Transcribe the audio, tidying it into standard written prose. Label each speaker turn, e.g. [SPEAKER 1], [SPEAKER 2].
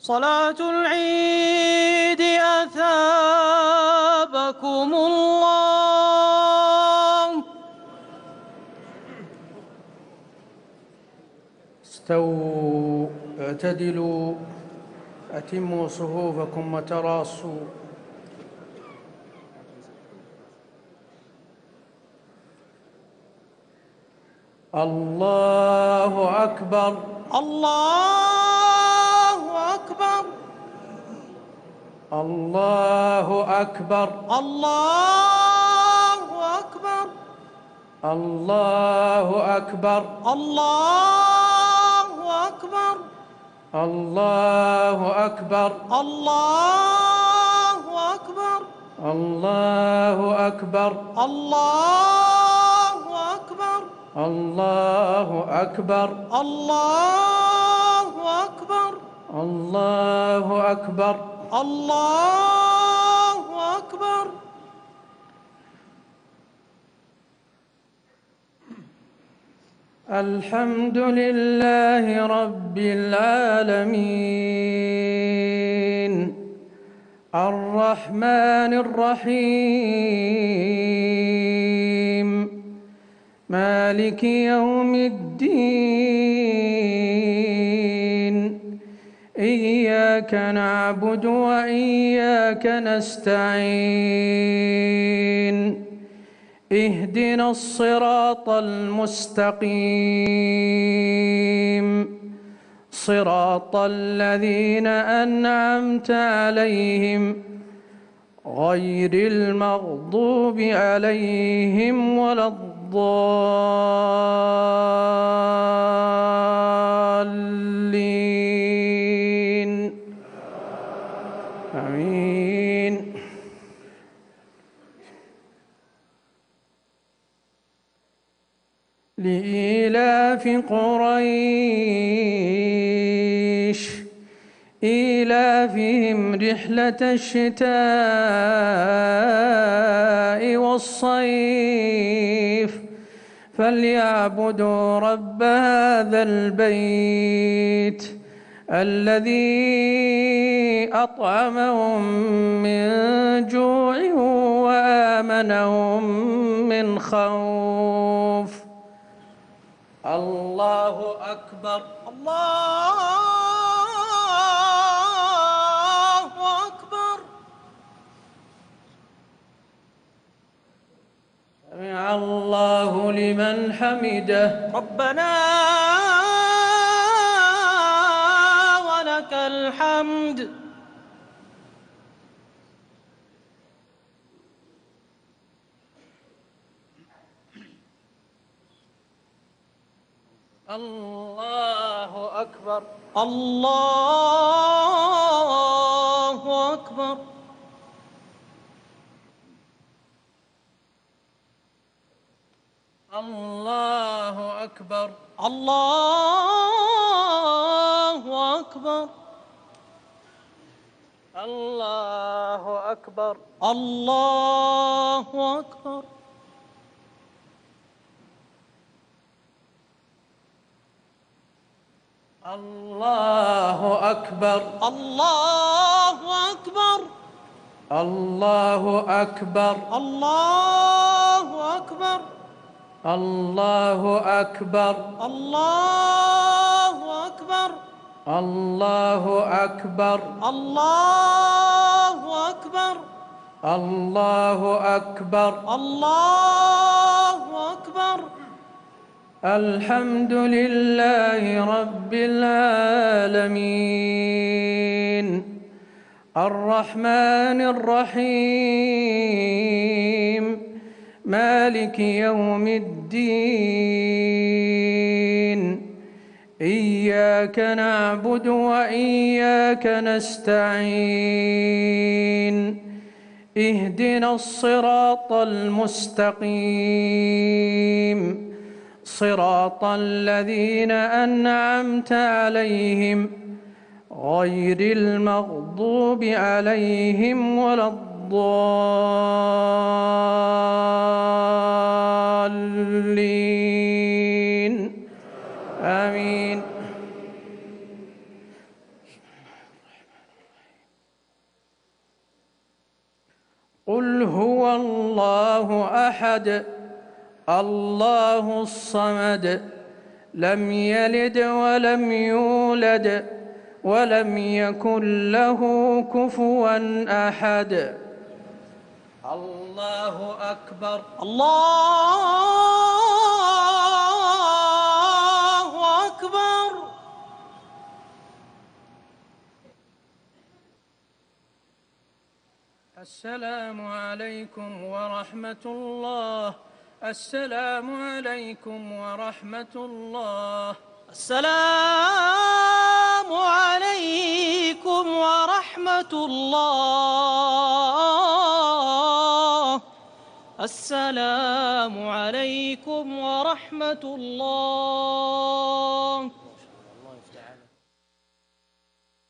[SPEAKER 1] صلاة العيد أثابكم الله.
[SPEAKER 2] استووا اعتدلوا أتموا صفوفكم وتراصوا. الله أكبر
[SPEAKER 1] الله أكبر
[SPEAKER 2] الله أكبر
[SPEAKER 1] الله أكبر
[SPEAKER 2] الله أكبر
[SPEAKER 1] الله أكبر
[SPEAKER 2] الله أكبر
[SPEAKER 1] الله أكبر
[SPEAKER 2] الله أكبر
[SPEAKER 1] الله أكبر
[SPEAKER 2] الله أكبر
[SPEAKER 1] الله أكبر
[SPEAKER 2] الله أكبر
[SPEAKER 1] الله أكبر.
[SPEAKER 2] الحمد لله رب العالمين الرحمن الرحيم مالك يوم الدين إياك نعبد وإياك نستعين اهدنا الصراط المستقيم صراط الذين أنعمت عليهم غير المغضوب عليهم ولا الضالين آمين. لإيلاف قريش إيلافهم رحلة الشتاء والصيف فليعبدوا رب هذا البيت الذي أطعمهم من جوع وآمنهم من خوف. الله أكبر
[SPEAKER 1] الله أكبر.
[SPEAKER 2] سمع الله لمن حمده
[SPEAKER 1] ربنا ولك الحمد.
[SPEAKER 2] الله أكبر
[SPEAKER 1] الله أكبر.
[SPEAKER 2] الله أكبر
[SPEAKER 1] الله أكبر
[SPEAKER 2] الله أكبر
[SPEAKER 1] الله أكبر.
[SPEAKER 2] الله أكبر
[SPEAKER 1] الله أكبر
[SPEAKER 2] الله أكبر
[SPEAKER 1] الله أكبر
[SPEAKER 2] الله أكبر
[SPEAKER 1] الله أكبر
[SPEAKER 2] الله أكبر
[SPEAKER 1] الله أكبر
[SPEAKER 2] الله أكبر
[SPEAKER 1] الله أكبر.
[SPEAKER 2] الحمد لله رب العالمين الرحمن الرحيم مالك يوم الدين إياك نعبد وإياك نستعين اهدنا الصراط المستقيم صراط الذين أنعمت عليهم غير المغضوب عليهم ولا الضالين آمين. قل هو الله أحد الله الصمد لم يلد ولم يولد ولم يكن له كفوا أحد. الله أكبر.
[SPEAKER 1] الله أكبر.
[SPEAKER 2] السلام عليكم ورحمة الله. السلام عليكم ورحمة الله.
[SPEAKER 1] السلام عليكم ورحمة الله. السلام عليكم ورحمة الله.